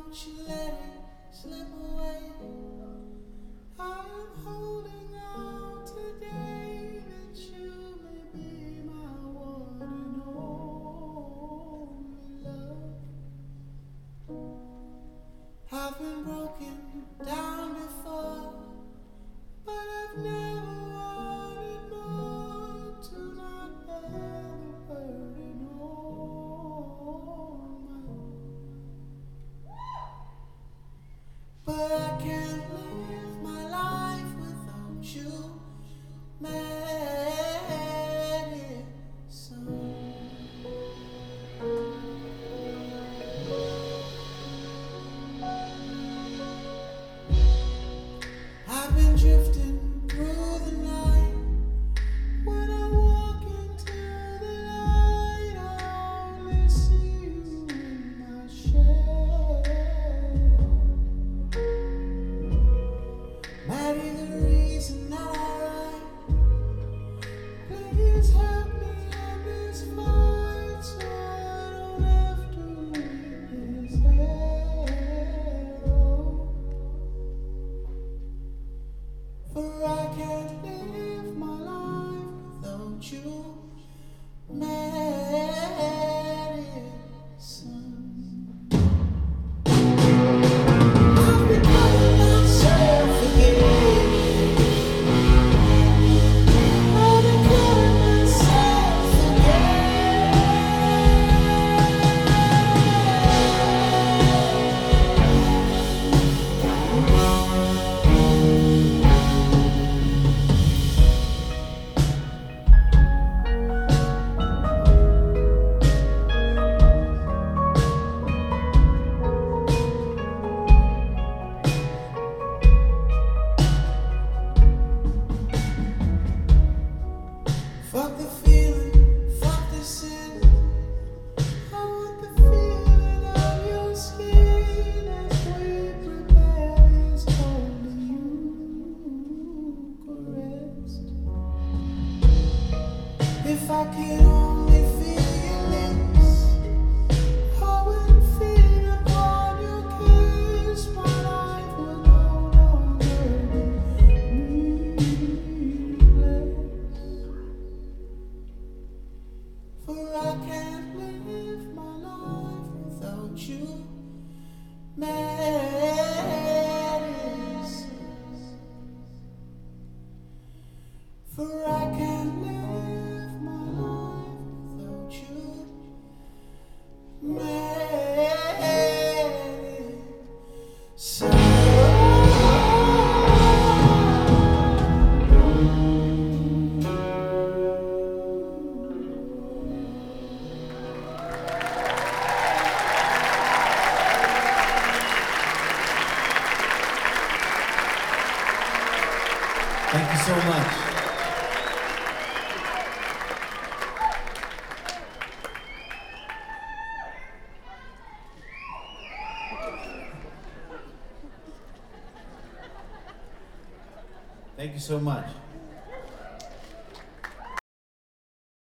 Don't you let it slip away. I'm holding out today that you may be my one and only love. I've been broken down before, but I've never wanted more to not bear the burden on my own. But I can't live my life without you, Madison. I've been drifting through the night. When I walk into the light, I only see you in my shadow. Maybe the reason that I write, please help me end this fight so I don't have to read this hell. For I can't live my life without you, Madison. I've been cutting myself again. I've been cutting myself again. Fuck the feeling, fuck the sin. I want the feeling of your skin as we prepare this holy Eucharist. If I could only feel your lips, I would feed upon your kiss. My life would no longer be meaningless. For I can't live my life without you, Madison. For I can't live my life without you, Madison. Thank you so much. Thank you so much.